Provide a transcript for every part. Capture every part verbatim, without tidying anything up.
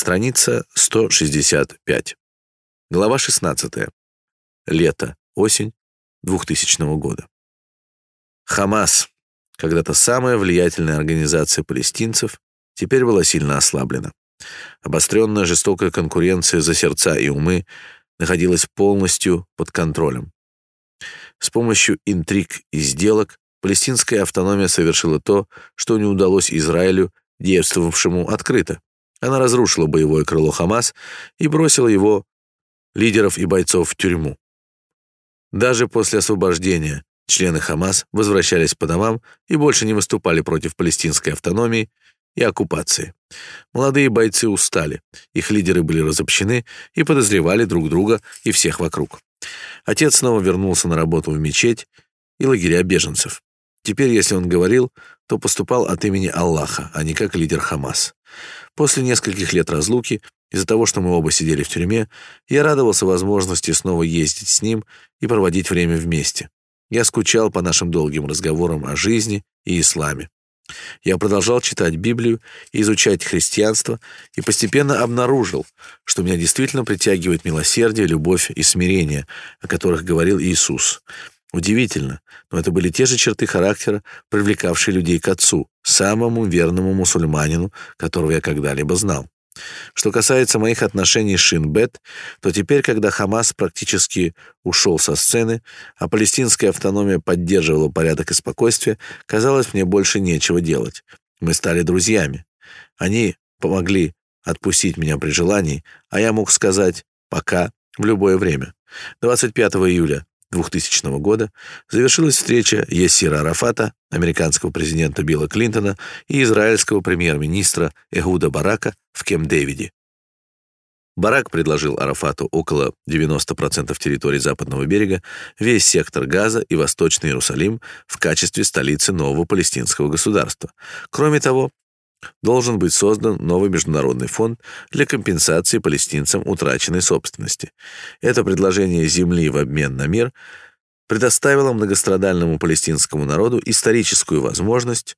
Страница сто шестьдесят пять. Глава шестнадцатая. Лето, осень двухтысячного года. Хамас, когда-то самая влиятельная организация палестинцев, теперь была сильно ослаблена. Обостренная жестокая конкуренция за сердца и умы находилась полностью под контролем. С помощью интриг и сделок палестинская автономия совершила то, что не удалось Израилю, действовавшему открыто. Она разрушила боевое крыло Хамас и бросила его лидеров и бойцов в тюрьму. Даже после освобождения члены Хамас возвращались по домам и больше не выступали против палестинской автономии и оккупации. Молодые бойцы устали, их лидеры были разобщены и подозревали друг друга и всех вокруг. Отец снова вернулся на работу в мечеть и лагеря беженцев. Теперь, если он говорил, то поступал от имени Аллаха, а не как лидер Хамас. После нескольких лет разлуки, из-за того, что мы оба сидели в тюрьме, я радовался возможности снова ездить с ним и проводить время вместе. Я скучал по нашим долгим разговорам о жизни и исламе. Я продолжал читать Библию и изучать христианство и постепенно обнаружил, что меня действительно притягивает милосердие, любовь и смирение, о которых говорил Иисус. Удивительно, но это были те же черты характера, привлекавшие людей к Отцу, самому верному мусульманину, которого я когда-либо знал. Что касается моих отношений с Шин Бет, то теперь, когда Хамас практически ушел со сцены, а палестинская автономия поддерживала порядок и спокойствие, казалось, мне больше нечего делать. Мы стали друзьями. Они помогли отпустить меня при желании, а я мог сказать «пока» в любое время. двадцать пятого июля двухтысячного года завершилась встреча Ясира Арафата, американского президента Билла Клинтона и израильского премьер-министра Эхуда Барака в Кемп-Дэвиде. Барак предложил Арафату около девяноста процентов территории Западного берега, весь сектор Газа и Восточный Иерусалим в качестве столицы нового палестинского государства. Кроме того, должен быть создан новый международный фонд для компенсации палестинцам утраченной собственности. Это предложение земли в обмен на мир предоставило многострадальному палестинскому народу историческую возможность,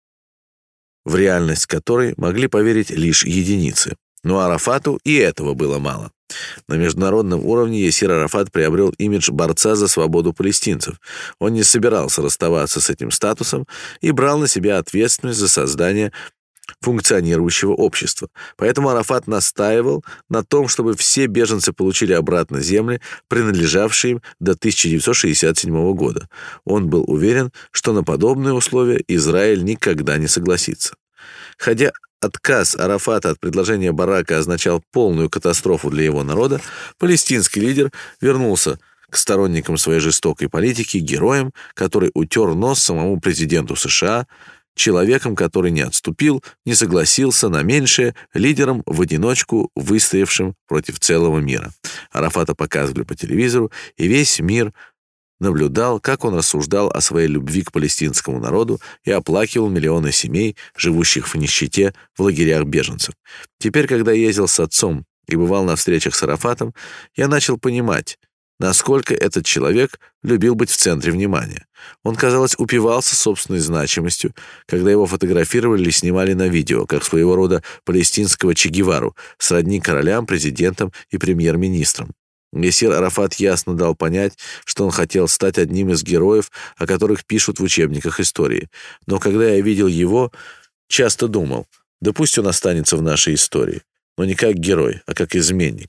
в реальность которой могли поверить лишь единицы. Но Арафату и этого было мало. На международном уровне Ясир Арафат приобрел имидж борца за свободу палестинцев. Он не собирался расставаться с этим статусом и брал на себя ответственность за создание функционирующего общества. Поэтому Арафат настаивал на том, чтобы все беженцы получили обратно земли, принадлежавшие им до тысяча девятьсот шестьдесят седьмого года. Он был уверен, что на подобные условия Израиль никогда не согласится. Хотя отказ Арафата от предложения Барака означал полную катастрофу для его народа, палестинский лидер вернулся к сторонникам своей жестокой политики, героем, который утер нос самому президенту США, человеком, который не отступил, не согласился на меньшее, лидером в одиночку, выстоявшим против целого мира. Арафата показывали по телевизору, и весь мир наблюдал, как он рассуждал о своей любви к палестинскому народу и оплакивал миллионы семей, живущих в нищете в лагерях беженцев. Теперь, когда я ездил с отцом и бывал на встречах с Арафатом, я начал понимать, насколько этот человек любил быть в центре внимания. Он, казалось, упивался собственной значимостью, когда его фотографировали или снимали на видео, как своего рода палестинского Че Гевару, сродни королям, президентам и премьер-министрам. Ясир Арафат ясно дал понять, что он хотел стать одним из героев, о которых пишут в учебниках истории. Но когда я видел его, часто думал, да пусть он останется в нашей истории, но не как герой, а как изменник,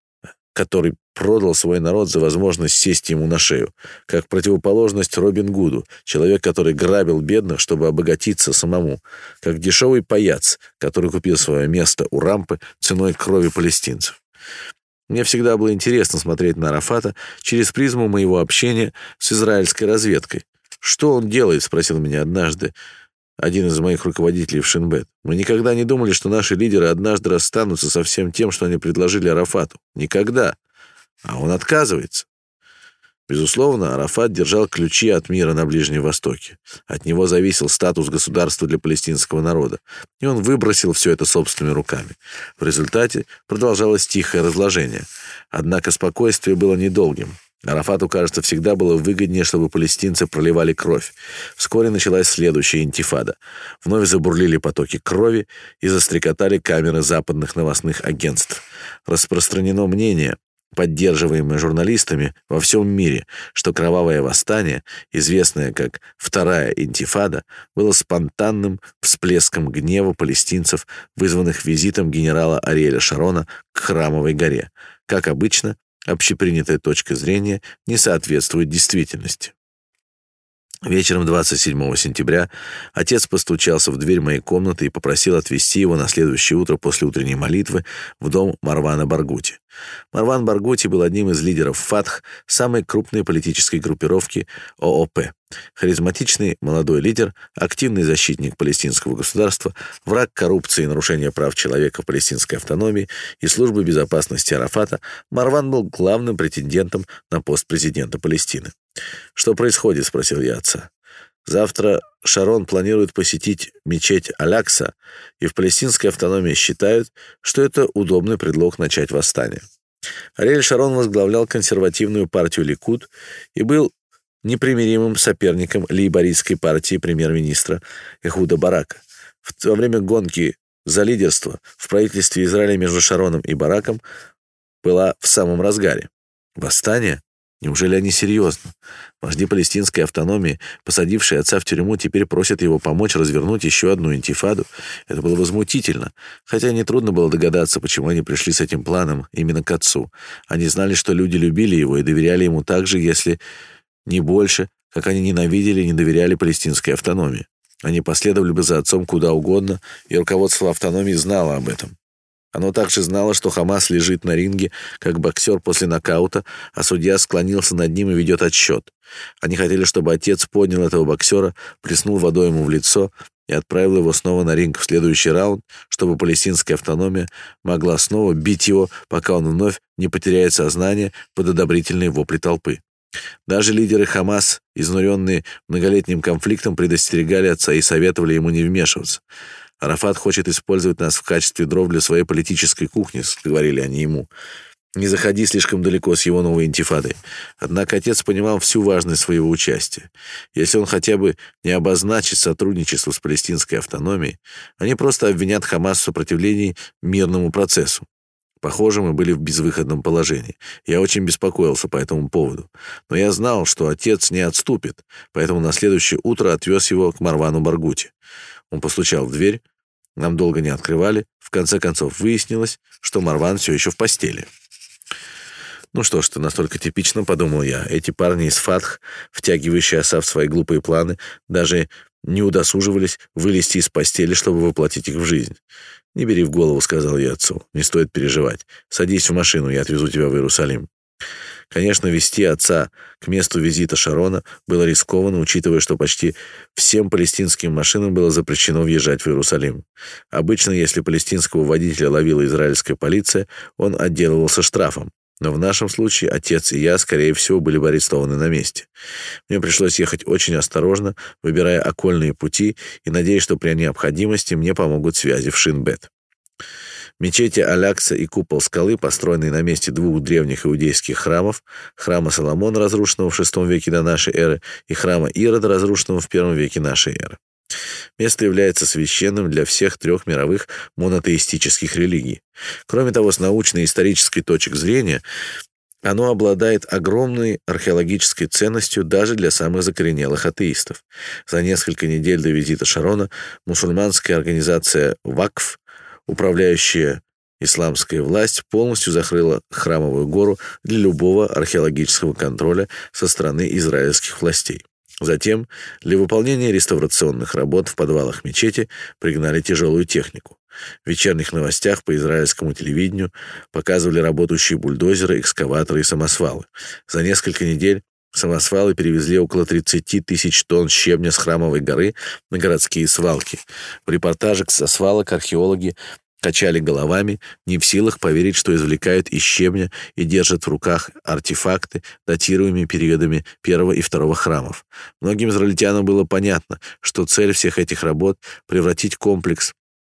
который продал свой народ за возможность сесть ему на шею, как противоположность Робин Гуду, человек, который грабил бедных, чтобы обогатиться самому, как дешевый паяц, который купил свое место у рампы ценой крови палестинцев. Мне всегда было интересно смотреть на Арафата через призму моего общения с израильской разведкой. «Что он делает?» — спросил меня однажды один из моих руководителей в Шин Бет. «Мы никогда не думали, что наши лидеры однажды расстанутся со всем тем, что они предложили Арафату. Никогда. А он отказывается». Безусловно, Арафат держал ключи от мира на Ближнем Востоке. От него зависел статус государства для палестинского народа, и он выбросил все это собственными руками. В результате продолжалось тихое разложение. Однако спокойствие было недолгим. Арафату, кажется, всегда было выгоднее, чтобы палестинцы проливали кровь. Вскоре началась следующая интифада. Вновь забурлили потоки крови и застрекотали камеры западных новостных агентств. Распространено мнение, поддерживаемое журналистами во всем мире, что кровавое восстание, известное как Вторая интифада, было спонтанным всплеском гнева палестинцев, вызванных визитом генерала Ариэля Шарона к Храмовой горе. Как обычно, общепринятая точка зрения не соответствует действительности. Вечером двадцать седьмого сентября отец постучался в дверь моей комнаты и попросил отвезти его на следующее утро после утренней молитвы в дом Марвана Баргути. Марван Баргути был одним из лидеров ФАТХ, самой крупной политической группировки ООП. Харизматичный молодой лидер, активный защитник палестинского государства, враг коррупции и нарушения прав человека в палестинской автономии и службы безопасности Арафата, Марван был главным претендентом на пост президента Палестины. «Что происходит?» — спросил я отца. «Завтра Шарон планирует посетить мечеть Аль-Акса, и в палестинской автономии считают, что это удобный предлог начать восстание». Ариэль Шарон возглавлял консервативную партию Ликуд и был непримиримым соперником лейбористской партии премьер-министра Эхуда Барака. Во время гонки за лидерство в правительстве Израиля между Шароном и Бараком была в самом разгаре. Восстание? Неужели они серьезно? Вожди палестинской автономии, посадившие отца в тюрьму, теперь просят его помочь развернуть еще одну интифаду. Это было возмутительно, хотя нетрудно было догадаться, почему они пришли с этим планом именно к отцу. Они знали, что люди любили его и доверяли ему так же, если не больше, как они ненавидели и не доверяли палестинской автономии. Они последовали бы за отцом куда угодно, и руководство автономии знало об этом. Оно также знало, что Хамас лежит на ринге, как боксер после нокаута, а судья склонился над ним и ведет отсчет. Они хотели, чтобы отец поднял этого боксера, плеснул водой ему в лицо и отправил его снова на ринг в следующий раунд, чтобы палестинская автономия могла снова бить его, пока он вновь не потеряет сознание под одобрительные вопли толпы. Даже лидеры Хамас, изнуренные многолетним конфликтом, предостерегали отца и советовали ему не вмешиваться. «Арафат хочет использовать нас в качестве дров для своей политической кухни», — говорили они ему. «Не заходи слишком далеко с его новой интифадой». Однако отец понимал всю важность своего участия. Если он хотя бы не обозначит сотрудничество с палестинской автономией, они просто обвинят Хамас в сопротивлении мирному процессу. Похоже, мы были в безвыходном положении. Я очень беспокоился по этому поводу. Но я знал, что отец не отступит, поэтому на следующее утро отвез его к Марвану Баргути. Он постучал в дверь, нам долго не открывали. В конце концов выяснилось, что Марван все еще в постели. «Ну что ж, это настолько типично», — подумал я. Эти парни из ФАТХ, втягивающие отца в свои глупые планы, даже не удосуживались вылезти из постели, чтобы воплотить их в жизнь. «Не бери в голову», — сказал я отцу. «Не стоит переживать. Садись в машину, я отвезу тебя в Иерусалим». Конечно, везти отца к месту визита Шарона было рискованно, учитывая, что почти всем палестинским машинам было запрещено въезжать в Иерусалим. Обычно, если палестинского водителя ловила израильская полиция, он отделывался штрафом. Но в нашем случае отец и я, скорее всего, были бы арестованы на месте. Мне пришлось ехать очень осторожно, выбирая окольные пути и надеясь, что при необходимости мне помогут связи в Шин-Бет. Мечети Аль-Акса и купол скалы, построенные на месте двух древних иудейских храмов, храма Соломона, разрушенного в шестом веке до нашей эры, и храма Ирода, разрушенного в первом веке нашей эры. Место является священным для всех трех мировых монотеистических религий. Кроме того, с научной и исторической точек зрения, оно обладает огромной археологической ценностью даже для самых закоренелых атеистов. За несколько недель до визита Шарона мусульманская организация «Вакф», управляющая исламская власть, полностью закрыла Храмовую гору для любого археологического контроля со стороны израильских властей. Затем для выполнения реставрационных работ в подвалах мечети пригнали тяжелую технику. В вечерних новостях по израильскому телевидению показывали работающие бульдозеры, экскаваторы и самосвалы. За несколько недель самосвалы перевезли около тридцати тысяч тонн щебня с Храмовой горы на городские свалки. В репортажах со свалок археологи качали головами, не в силах поверить, что извлекают из щебня и держат в руках артефакты, датируемые периодами первого и второго храмов. Многим израильтянам было понятно, что цель всех этих работ — превратить комплекс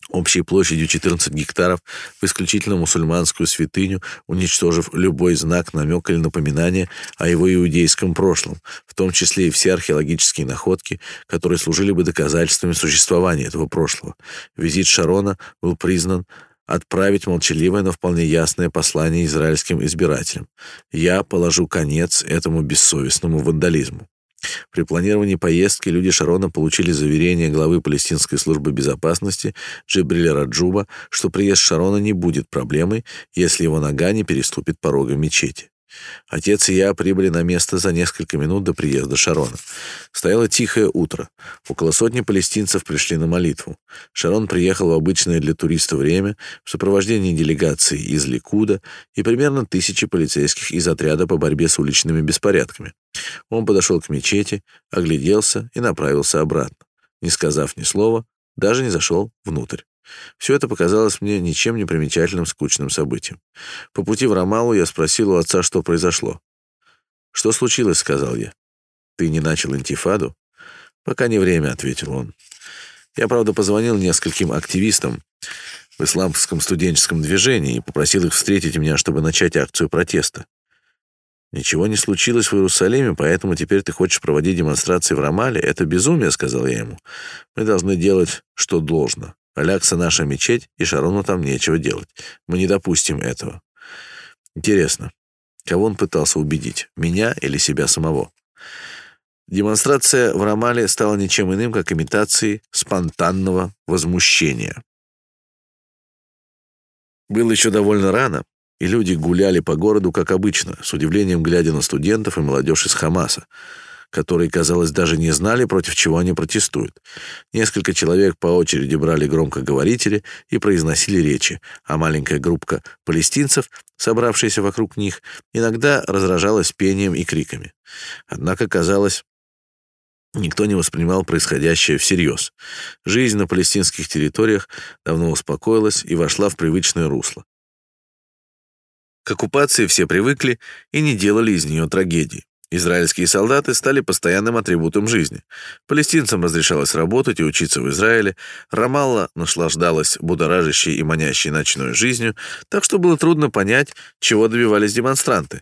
общей площадью четырнадцать гектаров, в исключительно мусульманскую святыню, уничтожив любой знак, намек или напоминание о его иудейском прошлом, в том числе и все археологические находки, которые служили бы доказательствами существования этого прошлого. Визит Шарона был признан отправить молчаливое, но вполне ясное послание израильским избирателям: «Я положу конец этому бессовестному вандализму». При планировании поездки люди Шарона получили заверение главы палестинской службы безопасности Джибриля Раджуба, что приезд Шарона не будет проблемой, если его нога не переступит порога мечети. Отец и я прибыли на место за несколько минут до приезда Шарона. Стояло тихое утро. Около сотни палестинцев пришли на молитву. Шарон приехал в обычное для туриста время в сопровождении делегации из Ликуда и примерно тысячи полицейских из отряда по борьбе с уличными беспорядками. Он подошел к мечети, огляделся и направился обратно, не сказав ни слова, даже не зашел внутрь. Все это показалось мне ничем не примечательным скучным событием. По пути в Рамаллу я спросил у отца, что произошло. «Что случилось?» — сказал я. «Ты не начал интифаду?» «Пока не время», — ответил он. Я, правда, позвонил нескольким активистам в исламском студенческом движении и попросил их встретить меня, чтобы начать акцию протеста. «Ничего не случилось в Иерусалиме, поэтому теперь ты хочешь проводить демонстрации в Рамалле? Это безумие», — сказал я ему. «Мы должны делать, что должно. Алякса — наша мечеть, и Шарону там нечего делать. Мы не допустим этого». Интересно, кого он пытался убедить, меня или себя самого? Демонстрация в Рамалле стала ничем иным, как имитацией спонтанного возмущения. Было еще довольно рано, и люди гуляли по городу, как обычно, с удивлением глядя на студентов и молодежь из Хамаса, которые, казалось, даже не знали, против чего они протестуют. Несколько человек по очереди брали громкоговорители и произносили речи, а маленькая группка палестинцев, собравшаяся вокруг них, иногда разражалась пением и криками. Однако, казалось, никто не воспринимал происходящее всерьез. Жизнь на палестинских территориях давно успокоилась и вошла в привычное русло. К оккупации все привыкли и не делали из нее трагедии. Израильские солдаты стали постоянным атрибутом жизни. Палестинцам разрешалось работать и учиться в Израиле, Рамалла наслаждалась будоражащей и манящей ночной жизнью, так что было трудно понять, чего добивались демонстранты.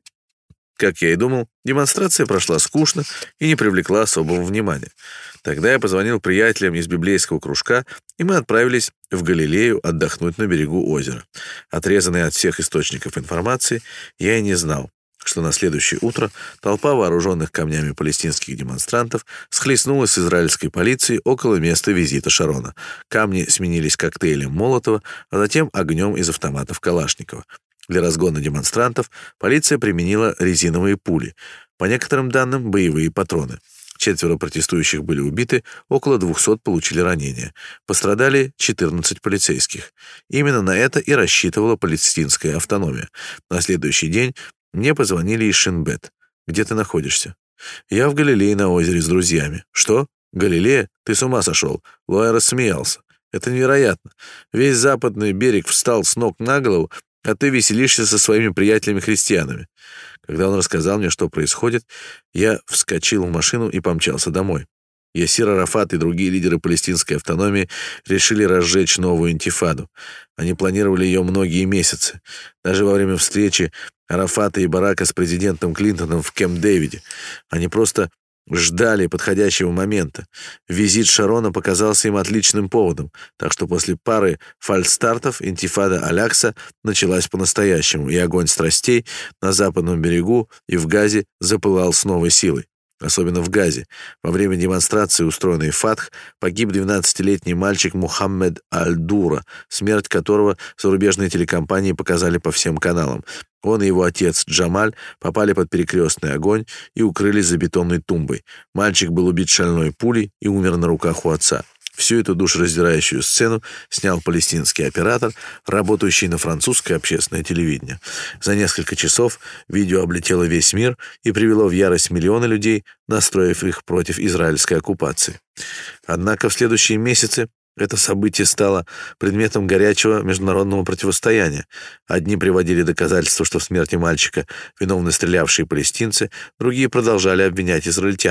Как я и думал, демонстрация прошла скучно и не привлекла особого внимания. Тогда я позвонил приятелям из библейского кружка, и мы отправились в Галилею отдохнуть на берегу озера. Отрезанный от всех источников информации, я и не знал, что на следующее утро толпа вооруженных камнями палестинских демонстрантов схлестнулась с израильской полицией около места визита Шарона. Камни сменились коктейлем Молотова, а затем огнем из автоматов Калашникова. Для разгона демонстрантов полиция применила резиновые пули, по некоторым данным, боевые патроны. Четверо протестующих были убиты, около двухсот получили ранения. Пострадали четырнадцать полицейских. Именно на это и рассчитывала палестинская автономия. На следующий день мне позвонили из Шинбет. «Где ты находишься?» «Я в Галилее на озере с друзьями». «Что? Галилея? Ты с ума сошел?» Лоя рассмеялся. «Это невероятно. Весь западный берег встал с ног на голову, а ты веселишься со своими приятелями-христианами». Когда он рассказал мне, что происходит, я вскочил в машину и помчался домой. Ясир Арафат и другие лидеры палестинской автономии решили разжечь новую интифаду. Они планировали ее многие месяцы. Даже во время встречи Арафата и Барака с президентом Клинтоном в Кэмп-Дэвиде. Они просто ждали подходящего момента. Визит Шарона показался им отличным поводом, так что после пары фальстартов интифада Алякса началась по-настоящему, и огонь страстей на западном берегу и в Газе запылал с новой силой. Особенно в Газе. Во время демонстрации, устроенной в Фатх, погиб двенадцатилетний мальчик Мухаммед Аль-Дура, смерть которого зарубежные телекомпании показали по всем каналам. Он и его отец Джамаль попали под перекрестный огонь и укрылись за бетонной тумбой. Мальчик был убит шальной пулей и умер на руках у отца. Всю эту душераздирающую сцену снял палестинский оператор, работающий на французское общественное телевидение. За несколько часов видео облетело весь мир и привело в ярость миллионы людей, настроив их против израильской оккупации. Однако в следующие месяцы это событие стало предметом горячего международного противостояния. Одни приводили доказательства, что в смерти мальчика виновны стрелявшие палестинцы, другие продолжали обвинять израильтян.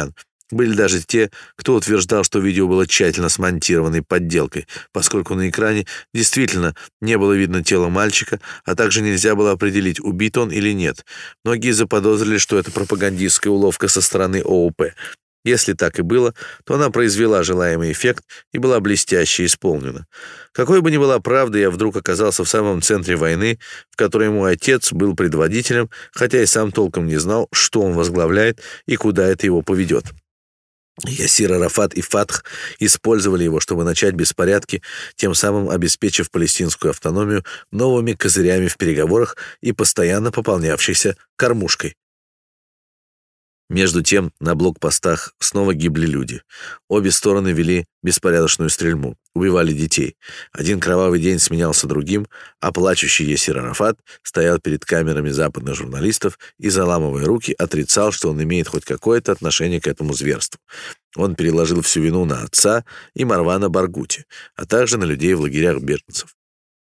Были даже те, кто утверждал, что видео было тщательно смонтированной подделкой, поскольку на экране действительно не было видно тела мальчика, а также нельзя было определить, убит он или нет. Многие заподозрили, что это пропагандистская уловка со стороны ОУП. Если так и было, то она произвела желаемый эффект и была блестяще исполнена. Какой бы ни была правда, я вдруг оказался в самом центре войны, в которой мой отец был предводителем, хотя и сам толком не знал, что он возглавляет и куда это его поведет. Ясир Арафат и Фатх использовали его, чтобы начать беспорядки, тем самым обеспечив палестинскую автономию новыми козырями в переговорах и постоянно пополнявшейся кормушкой. Между тем, на блокпостах снова гибли люди. Обе стороны вели беспорядочную стрельбу, убивали детей. Один кровавый день сменялся другим, а плачущий Ясир Арафат стоял перед камерами западных журналистов и, заламывая руки, отрицал, что он имеет хоть какое-то отношение к этому зверству. Он переложил всю вину на отца и Марвана Баргути, а также на людей в лагерях беженцев.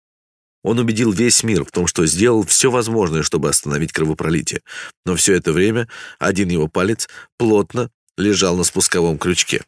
Он убедил весь мир в том, что сделал все возможное, чтобы остановить кровопролитие, но все это время один его палец плотно лежал на спусковом крючке.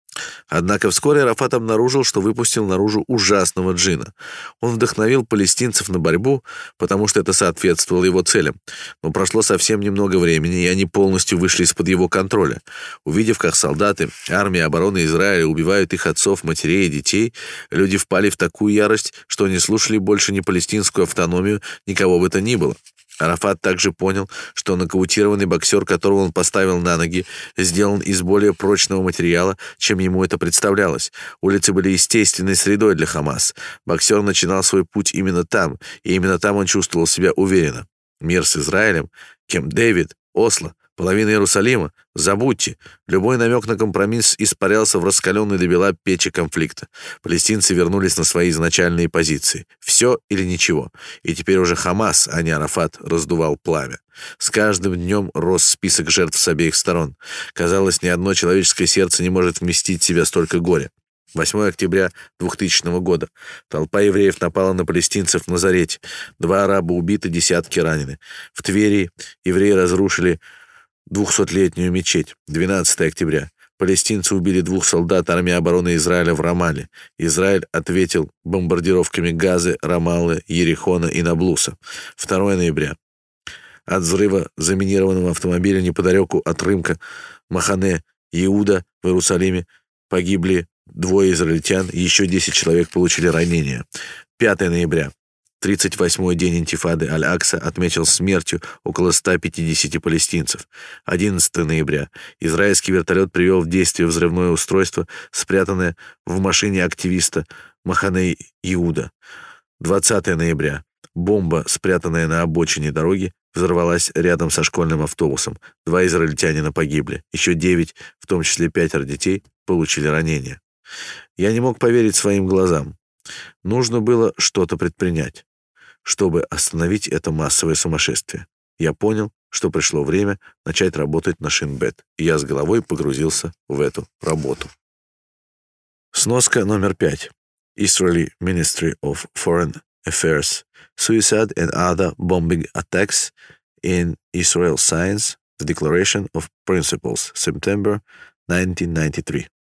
Однако вскоре Арафат обнаружил, что выпустил наружу ужасного джина. Он вдохновил палестинцев на борьбу, потому что это соответствовало его целям. Но прошло совсем немного времени, и они полностью вышли из-под его контроля. Увидев, как солдаты армии обороны Израиля убивают их отцов, матерей и детей, люди впали в такую ярость, что не слушали больше ни палестинскую автономию, никого бы то ни было. Арафат также понял, что нокаутированный боксер, которого он поставил на ноги, сделан из более прочного материала, чем ему это представлялось. Улицы были естественной средой для Хамас. Боксер начинал свой путь именно там, и именно там он чувствовал себя уверенно. Мир с Израилем, Кемп-Дэвид, Осло, половина Иерусалима. Забудьте. Любой намек на компромисс испарялся в раскаленной до бела печи конфликта. Палестинцы вернулись на свои изначальные позиции. Все или ничего. И теперь уже Хамас, а не Арафат, раздувал пламя. С каждым днем рос список жертв с обеих сторон. Казалось, ни одно человеческое сердце не может вместить в себя столько горя. восьмого октября двухтысячного года. Толпа евреев напала на палестинцев в Назарете. Два араба убиты, десятки ранены. В Твери евреи разрушили двухсотлетнюю мечеть. двенадцатого октября. Палестинцы убили двух солдат армии обороны Израиля в Рамале. Израиль ответил бомбардировками Газы, Рамаллы, Ерихона и Наблуса. второго ноября. От взрыва заминированного автомобиля неподалеку от рынка Махане Иуда в Иерусалиме погибли двое израильтян, и еще десять человек получили ранения. пятого ноября. тридцать восьмой день интифады Аль-Акса отметил смертью около ста пятидесяти палестинцев. одиннадцатого ноября. Израильский вертолет привел в действие взрывное устройство, спрятанное в машине активиста Махане Иуда. двадцатого ноября. Бомба, спрятанная на обочине дороги, взорвалась рядом со школьным автобусом. Два израильтянина погибли. Еще девять, в том числе пятеро детей, получили ранения. Я не мог поверить своим глазам. Нужно было что-то предпринять, чтобы остановить это массовое сумасшествие. Я понял, что пришло время начать работать на Шин-Бет, и я с головой погрузился в эту работу. Сноска номер пять. Israeli Ministry of Foreign Affairs. Suicide and other bombing attacks in Israel Science. The Declaration of Principles. September nineteen ninety-three.